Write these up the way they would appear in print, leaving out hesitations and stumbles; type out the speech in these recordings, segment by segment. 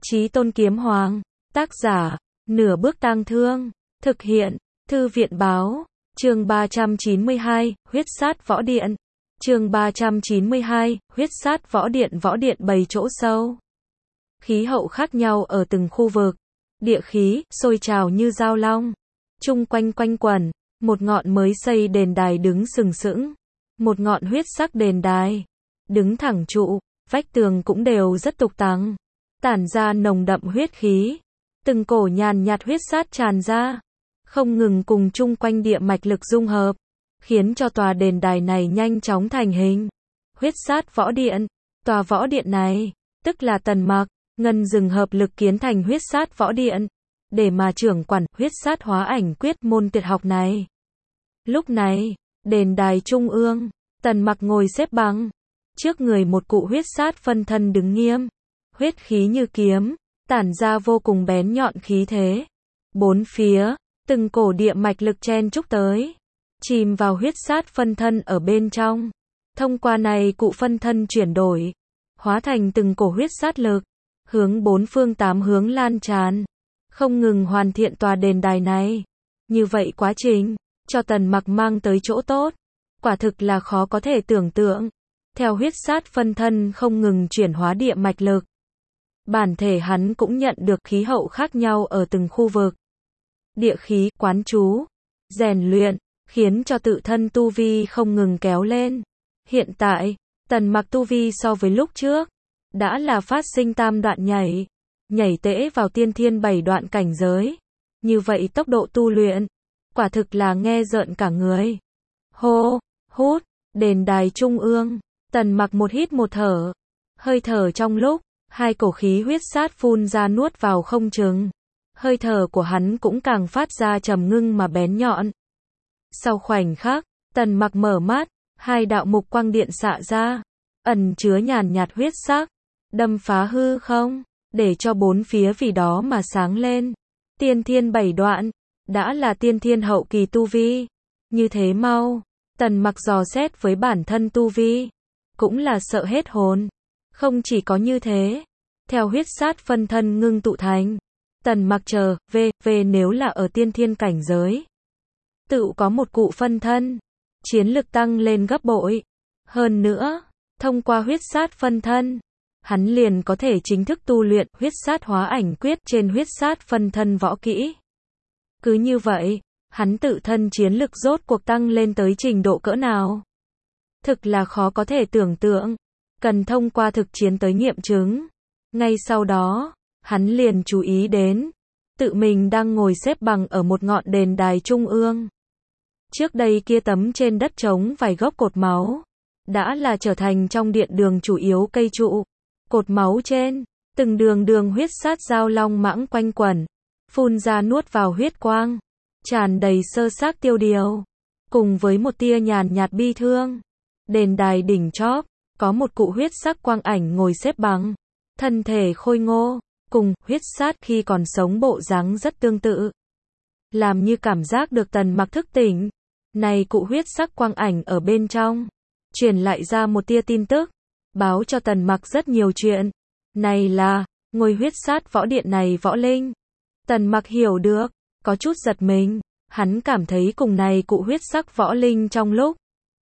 Chí Tôn Kiếm Hoàng, tác giả, Nửa Bước Tang Thương, thực hiện, Thư viện Báo, chương 392, huyết sát võ điện. Chương 392, huyết sát võ điện bày chỗ sâu. Khí hậu khác nhau ở từng khu vực, địa khí sôi trào như dao long, chung quanh quanh quẩn, một ngọn mới xây đền đài đứng sừng sững, một ngọn huyết sắc đền đài đứng thẳng trụ, vách tường cũng đều rất tục tằng, tản ra nồng đậm huyết khí, từng cổ nhàn nhạt huyết sát tràn ra, không ngừng cùng chung quanh địa mạch lực dung hợp, khiến cho tòa đền đài này nhanh chóng thành hình. Huyết sát võ điện, tòa võ điện này, tức là Tần Mặc, Ngân Dừng hợp lực kiến thành huyết sát võ điện, để mà trưởng quản huyết sát hóa ảnh quyết môn tuyệt học này. Lúc này, đền đài trung ương, Tần Mặc ngồi xếp bằng, trước người một cụ huyết sát phân thân đứng nghiêm, huyết khí như kiếm, tản ra vô cùng bén nhọn khí thế. Bốn phía, từng cổ địa mạch lực chen chúc tới, chìm vào huyết sát phân thân ở bên trong. Thông qua này cụ phân thân chuyển đổi, hóa thành từng cổ huyết sát lực, hướng bốn phương tám hướng lan tràn, không ngừng hoàn thiện tòa đền đài này. Như vậy quá trình, cho Tần Mặc mang tới chỗ tốt, quả thực là khó có thể tưởng tượng. Theo huyết sát phân thân không ngừng chuyển hóa địa mạch lực, bản thể hắn cũng nhận được khí hậu khác nhau ở từng khu vực. Địa khí, quán chú, rèn luyện, khiến cho tự thân tu vi không ngừng kéo lên. Hiện tại, Tần Mặc tu vi so với lúc trước, đã là phát sinh tam đoạn nhảy tễ vào tiên thiên 7 đoạn cảnh giới. Như vậy tốc độ tu luyện, quả thực là nghe rợn cả người. Hô, hút, đền đài trung ương, Tần Mặc một hít một thở, hơi thở trong lúc, hai cổ khí huyết sát phun ra nuốt vào không chừng. Hơi thở của hắn cũng càng phát ra trầm ngưng mà bén nhọn. Sau khoảnh khắc, Tần Mặc mở mắt, hai đạo mục quang điện xạ ra, ẩn chứa nhàn nhạt huyết sắc, đâm phá hư không, để cho bốn phía vì đó mà sáng lên. Tiên thiên 7 đoạn, đã là tiên thiên hậu kỳ tu vi. Như thế mau, Tần Mặc dò xét với bản thân tu vi, cũng là sợ hết hồn. Không chỉ có như thế, theo huyết sát phân thân ngưng tụ thành, Tần Mặc chờ, nếu là ở tiên thiên cảnh giới, tự có một cụ phân thân, chiến lực tăng lên gấp bội. Hơn nữa, thông qua huyết sát phân thân, hắn liền có thể chính thức tu luyện huyết sát hóa ảnh quyết trên huyết sát phân thân võ kỹ. Cứ như vậy, hắn tự thân chiến lực rốt cuộc tăng lên tới trình độ cỡ nào? Thực là khó có thể tưởng tượng, cần thông qua thực chiến tới nghiệm chứng. Ngay sau đó, hắn liền chú ý đến, tự mình đang ngồi xếp bằng ở một ngọn đền đài trung ương. Trước đây kia tấm trên đất trống vài gốc cột máu, đã là trở thành trong điện đường chủ yếu cây trụ. Cột máu trên, từng đường huyết sát dao long mãng quanh quẩn, phun ra nuốt vào huyết quang, tràn đầy sơ xác tiêu điều, cùng với một tia nhàn nhạt bi thương. Đền đài đỉnh chóp, có một cụ huyết sắc quang ảnh ngồi xếp bằng, thân thể khôi ngô, cùng huyết sát khi còn sống bộ dáng rất tương tự. Làm như cảm giác được Tần Mặc thức tỉnh, này cụ huyết sắc quang ảnh ở bên trong, truyền lại ra một tia tin tức, báo cho Tần Mặc rất nhiều chuyện. Này là, ngôi huyết sát võ điện này võ linh. Tần Mặc hiểu được, có chút giật mình, hắn cảm thấy cùng này cụ huyết sắc võ linh trong lúc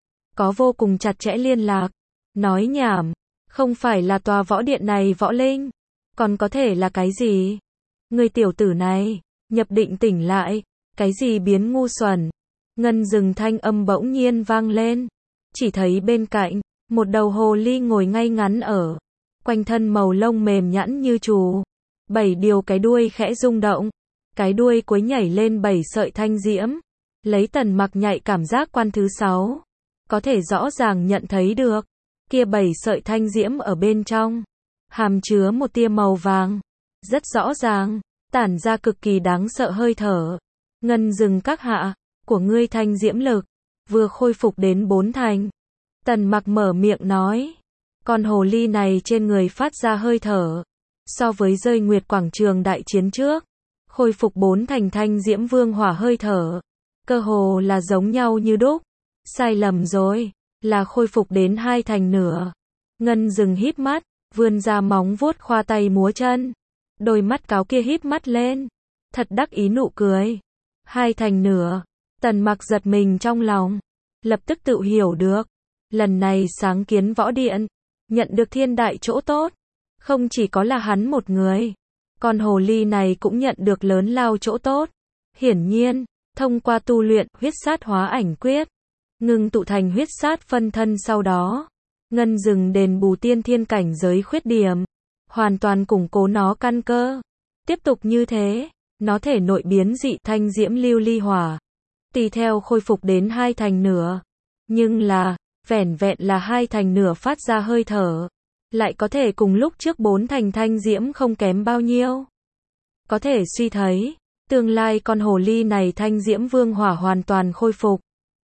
có vô cùng chặt chẽ liên lạc. Nói nhảm, không phải là tòa võ điện này võ linh, còn có thể là cái gì? Người tiểu tử này, nhập định tỉnh lại, cái gì biến ngu xuẩn? Ngân Dừng thanh âm bỗng nhiên vang lên, chỉ thấy bên cạnh, một đầu hồ ly ngồi ngay ngắn ở, quanh thân màu lông mềm nhẵn như trù, 7 điều cái đuôi khẽ rung động, cái đuôi cuối nhảy lên 7 sợi thanh diễm, lấy Tần Mặc nhạy cảm giác quan thứ 6, có thể rõ ràng nhận thấy được, kia 7 sợi thanh diễm ở bên trong, hàm chứa một tia màu vàng, rất rõ ràng, tản ra cực kỳ đáng sợ hơi thở. Ngân Dừng các hạ, của ngươi thanh diễm lực, vừa khôi phục đến 4 thành. Tần Mặc mở miệng nói, con hồ ly này trên người phát ra hơi thở, so với rơi nguyệt quảng trường đại chiến trước, khôi phục 4 thành thanh diễm vương hỏa hơi thở, cơ hồ là giống nhau như đúc. Sai lầm rồi, là khôi phục đến 2 thành nửa. Ngân Dừng híp mắt, vươn ra móng vuốt khoa tay múa chân, Đôi mắt cáo kia híp mắt lên. Thật đắc ý nụ cười. 2 thành nửa. Tần Mặc giật mình trong lòng. Lập tức tự hiểu được. Lần này sáng kiến võ điện. Nhận được thiên đại chỗ tốt. Không chỉ có là hắn một người. Con hồ ly này cũng nhận được lớn lao chỗ tốt. Hiển nhiên, thông qua tu luyện huyết sát hóa ảnh quyết. Ngưng tụ thành huyết sát phân thân sau đó. Ngân rừng đền bù tiên thiên cảnh giới khuyết điểm. Hoàn toàn củng cố nó căn cơ. Tiếp tục như thế, nó thể nội biến dị thanh diễm lưu ly hỏa. Tùy theo khôi phục đến 2 thành nửa. Nhưng là, vẻn vẹn là 2 thành nửa phát ra hơi thở. Lại có thể cùng lúc trước 4 thành thanh diễm không kém bao nhiêu. Có thể suy thấy, tương lai con hồ ly này thanh diễm vương hỏa hoàn toàn khôi phục.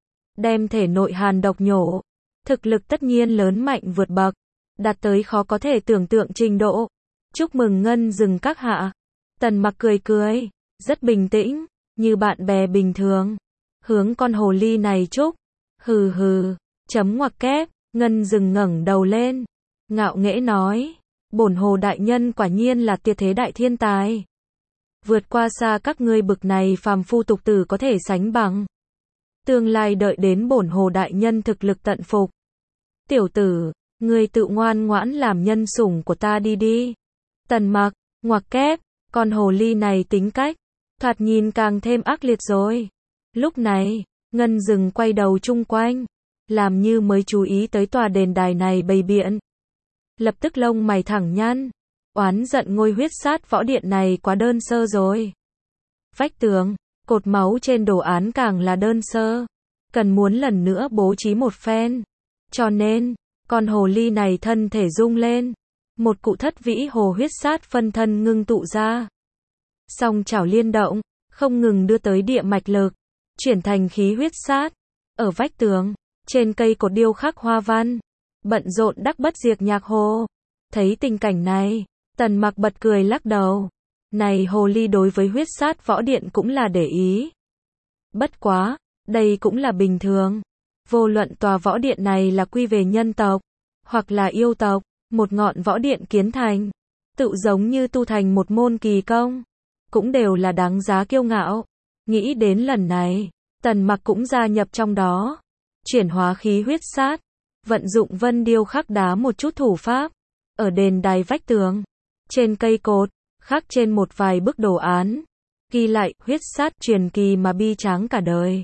Đem thể nội hàn độc nhổ. Thực lực tất nhiên lớn mạnh vượt bậc. Đạt tới khó có thể tưởng tượng trình độ. Chúc mừng Ngân rừng các hạ. Tần Mặc cười cười, rất bình tĩnh, như bạn bè bình thường. Hướng con hồ ly này chúc. Hừ hừ, chấm ngoặc kép, Ngân rừng ngẩng đầu lên. Ngạo nghễ nói, bổn hồ đại nhân quả nhiên là tuyệt thế đại thiên tài. Vượt qua xa các ngươi bực này phàm phu tục tử có thể sánh bằng. Tương lai đợi đến bổn hồ đại nhân thực lực tận phục. Tiểu tử, ngươi tự ngoan ngoãn làm nhân sủng của ta đi đi. Tần Mặc, ngoặc kép, con hồ ly này tính cách, thoạt nhìn càng thêm ác liệt rồi. Lúc này, Ngân rừng quay đầu chung quanh, làm như mới chú ý tới tòa đền đài này bày biện. Lập tức lông mày thẳng nhăn, oán giận ngôi huyết sát võ điện này quá đơn sơ rồi. Vách tường, cột máu trên đồ án càng là đơn sơ, cần muốn lần nữa bố trí một phen. Cho nên, con hồ ly này thân thể rung lên, một cụ thất vĩ hồ huyết sát phân thân ngưng tụ ra. Song chảo liên động, không ngừng đưa tới địa mạch lực, chuyển thành khí huyết sát. Ở vách tường, trên cây cột điêu khắc hoa văn, bận rộn đắc bất diệt nhạc hồ. Thấy tình cảnh này, Tần Mặc bật cười lắc đầu. Này hồ ly đối với huyết sát võ điện cũng là để ý. Bất quá, đây cũng là bình thường. Vô luận tòa võ điện này là quy về nhân tộc, hoặc là yêu tộc, một ngọn võ điện kiến thành, tự giống như tu thành một môn kỳ công, cũng đều là đáng giá kiêu ngạo. Nghĩ đến lần này, Tần Mặc cũng gia nhập trong đó, chuyển hóa khí huyết sát, vận dụng vân điêu khắc đá một chút thủ pháp, ở đền đài vách tường, trên cây cột, khắc trên một vài bức đồ án, ghi lại huyết sát truyền kỳ mà bi tráng cả đời.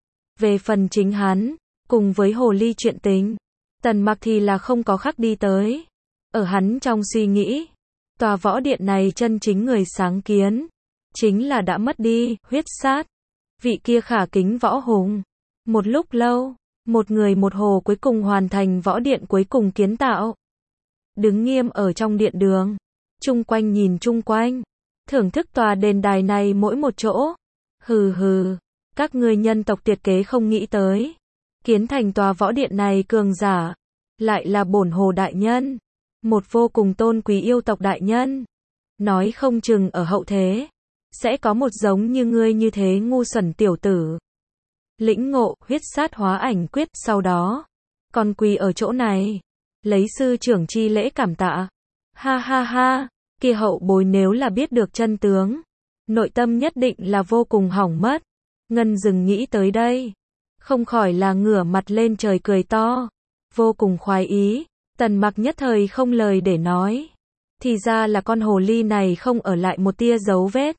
Về phần chính hắn, cùng với hồ ly chuyện tình, Tần Mặc thì là không có khắc đi tới. Ở hắn trong suy nghĩ, tòa võ điện này chân chính người sáng kiến, chính là đã mất đi, huyết sát. Vị kia khả kính võ hùng. Một lúc lâu, một người một hồ cuối cùng hoàn thành võ điện cuối cùng kiến tạo. Đứng nghiêm ở trong điện đường, chung quanh nhìn chung quanh, thưởng thức tòa đền đài này mỗi một chỗ. Hừ hừ, các ngươi nhân tộc tuyệt kế không nghĩ tới. Kiến thành tòa võ điện này cường giả, lại là bổn hồ đại nhân. Một vô cùng tôn quý yêu tộc đại nhân. Nói không chừng ở hậu thế, sẽ có một giống như ngươi như thế ngu xuẩn tiểu tử. Lĩnh ngộ huyết sát hóa ảnh quyết sau đó, còn quỳ ở chỗ này, lấy sư trưởng chi lễ cảm tạ. Ha ha ha, kia hậu bối nếu là biết được chân tướng, nội tâm nhất định là vô cùng hỏng mất. Ngân rừng nghĩ tới đây, không khỏi là ngửa mặt lên trời cười to, vô cùng khoái ý. Tần Mặc nhất thời không lời để nói. Thì ra là con hồ ly này không ở lại một tia dấu vết,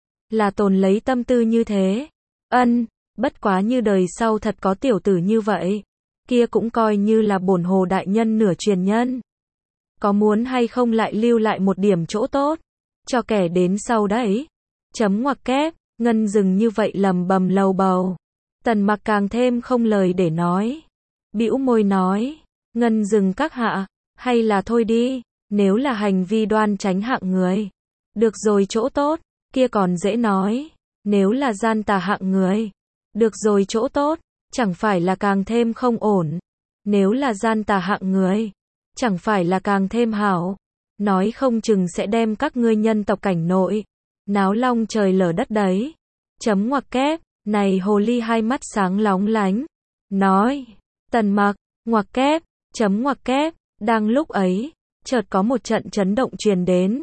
là tồn lấy tâm tư như thế. Bất quá như đời sau thật có tiểu tử như vậy, kia cũng coi như là bổn hồ đại nhân nửa truyền nhân. Có muốn hay không lại lưu lại một điểm chỗ tốt cho kẻ đến sau đấy. Chấm ngoặc kép, Ngân rừng như vậy lầm bầm lầu bầu. Tần Mặc càng thêm không lời để nói. Bĩu môi nói, Ngân rừng các hạ, hay là thôi đi, nếu là hành vi đoan tránh hạng người. Được rồi chỗ tốt, kia còn dễ nói, nếu là gian tà hạng người. Được rồi chỗ tốt, chẳng phải là càng thêm không ổn. Nếu là gian tà hạng người, chẳng phải là càng thêm hảo. Nói không chừng sẽ đem các ngươi nhân tộc cảnh nội náo long trời lở đất đấy. Chấm ngoặc kép, này hồ ly hai mắt sáng lóng lánh, nói, Tần Mặc, ngoặc kép, chấm ngoặc kép. Đang lúc ấy, chợt có một trận chấn động truyền đến.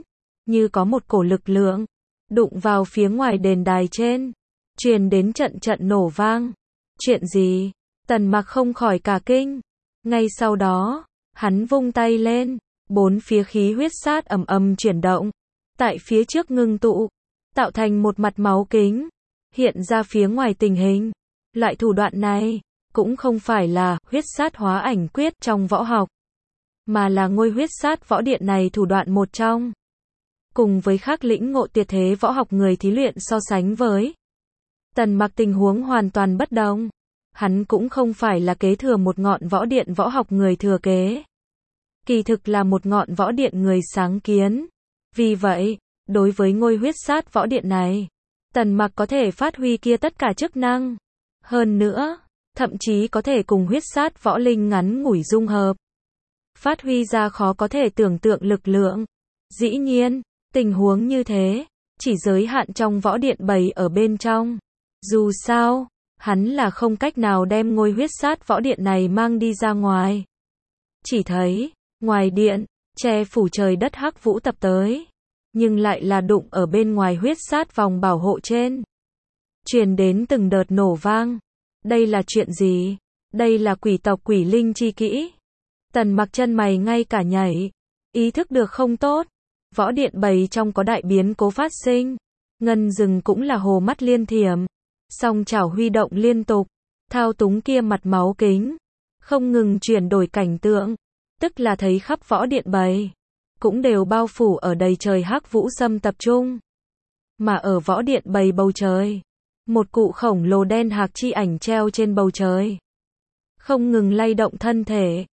như có một cổ lực lượng đụng vào phía ngoài đền đài trên, truyền đến trận trận nổ vang. Chuyện gì? Tần Mặc không khỏi cả kinh. Ngay sau đó, hắn vung tay lên, bốn phía khí huyết sát ầm ầm chuyển động, tại phía trước ngưng tụ, tạo thành một mặt máu kính, hiện ra phía ngoài tình hình. Loại thủ đoạn này cũng không phải là huyết sát hóa ảnh quyết trong võ học, mà là ngôi huyết sát võ điện này thủ đoạn một trong. Cùng với khác lĩnh ngộ tuyệt thế võ học người thí luyện so sánh với Tần Mặc tình huống hoàn toàn bất đồng. Hắn cũng không phải là kế thừa một ngọn võ điện võ học người thừa kế. Kỳ thực là một ngọn võ điện người sáng kiến. Vì vậy, đối với ngôi huyết sát võ điện này, Tần Mặc có thể phát huy kia tất cả chức năng. Hơn nữa, thậm chí có thể cùng huyết sát võ linh ngắn ngủi dung hợp, phát huy ra khó có thể tưởng tượng lực lượng. Dĩ nhiên, tình huống như thế, chỉ giới hạn trong võ điện bày ở bên trong. Dù sao, hắn là không cách nào đem ngôi huyết sát võ điện này mang đi ra ngoài. Chỉ thấy, ngoài điện, che phủ trời đất hắc vũ tập tới, nhưng lại là đụng ở bên ngoài huyết sát vòng bảo hộ trên, truyền đến từng đợt nổ vang. Đây là chuyện gì? Đây là quỷ tộc quỷ linh chi kỹ. Tần Mặc chân mày ngay cả nhảy, ý thức được không tốt. Võ điện bày trong có đại biến cố phát sinh. Ngân Dừng cũng là hồ mắt liên thiểm, song chảo huy động liên tục, thao túng kia mặt máu kính, không ngừng chuyển đổi cảnh tượng, tức là thấy khắp võ điện bày cũng đều bao phủ ở đầy trời hắc vũ xâm tập trung. Mà ở võ điện bày bầu trời, một cụ khổng lồ đen hạc chi ảnh treo trên bầu trời, không ngừng lay động thân thể,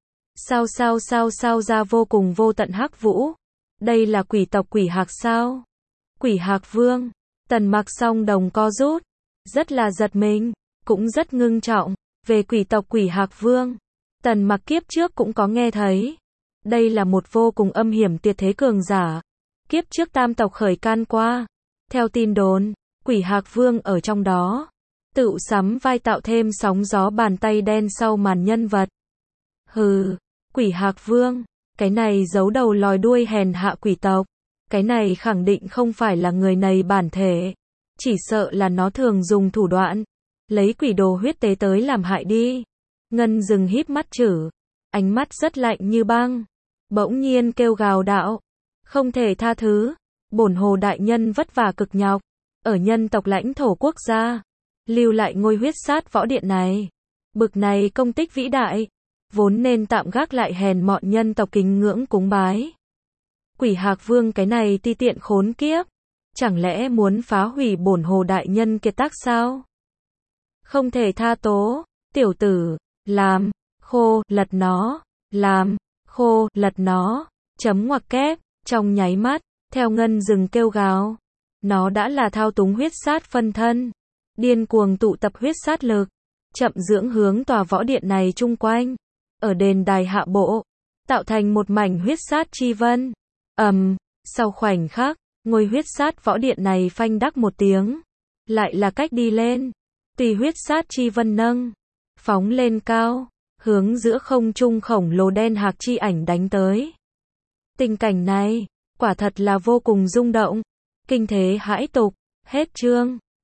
sao ra vô cùng vô tận hắc vũ. Đây là quỷ tộc quỷ hạc sao? Quỷ hạc vương. Tần Mặc song đồng co rút, rất là giật mình, cũng rất ngưng trọng. Về quỷ tộc quỷ hạc vương, Tần Mặc kiếp trước cũng có nghe thấy. Đây là một vô cùng âm hiểm tuyệt thế cường giả. Kiếp trước tam tộc khởi can qua. Theo tin đồn, quỷ hạc vương ở trong đó tự sắm vai tạo thêm sóng gió bàn tay đen sau màn nhân vật. Hừ, quỷ hạc vương, cái này giấu đầu lòi đuôi hèn hạ quỷ tộc, cái này khẳng định không phải là người này bản thể, chỉ sợ là nó thường dùng thủ đoạn lấy quỷ đồ huyết tế tới làm hại đi. Ngân Dừng híp mắt chử, ánh mắt rất lạnh như băng, bỗng nhiên kêu gào đạo: không thể tha thứ, bổn hồ đại nhân vất vả cực nhọc ở nhân tộc lãnh thổ quốc gia, lưu lại ngôi huyết sát võ điện này, bực này công tích vĩ đại, vốn nên tạm gác lại hèn mọn nhân tộc kính ngưỡng cúng bái. Quỷ hạc vương cái này ti tiện khốn kiếp, chẳng lẽ muốn phá hủy bổn hồ đại nhân kiệt tác sao? Không thể tha tố, tiểu tử, làm khô lật nó, làm khô lật nó, chấm ngoặc kép. Trong nháy mắt, theo Ngân Dừng kêu gào, nó đã là thao túng huyết sát phân thân, điên cuồng tụ tập huyết sát lực, chậm dưỡng hướng tòa võ điện này chung quanh, ở đền đài hạ bộ, tạo thành một mảnh huyết sát chi vân. Sau khoảnh khắc, ngôi huyết sát võ điện này phanh đắc một tiếng, lại là cách đi lên, tùy huyết sát chi vân nâng, phóng lên cao, hướng giữa không trung khổng lồ đen hạc chi ảnh đánh tới. Tình cảnh này, quả thật là vô cùng rung động, kinh thế hãi tục. Hết chương.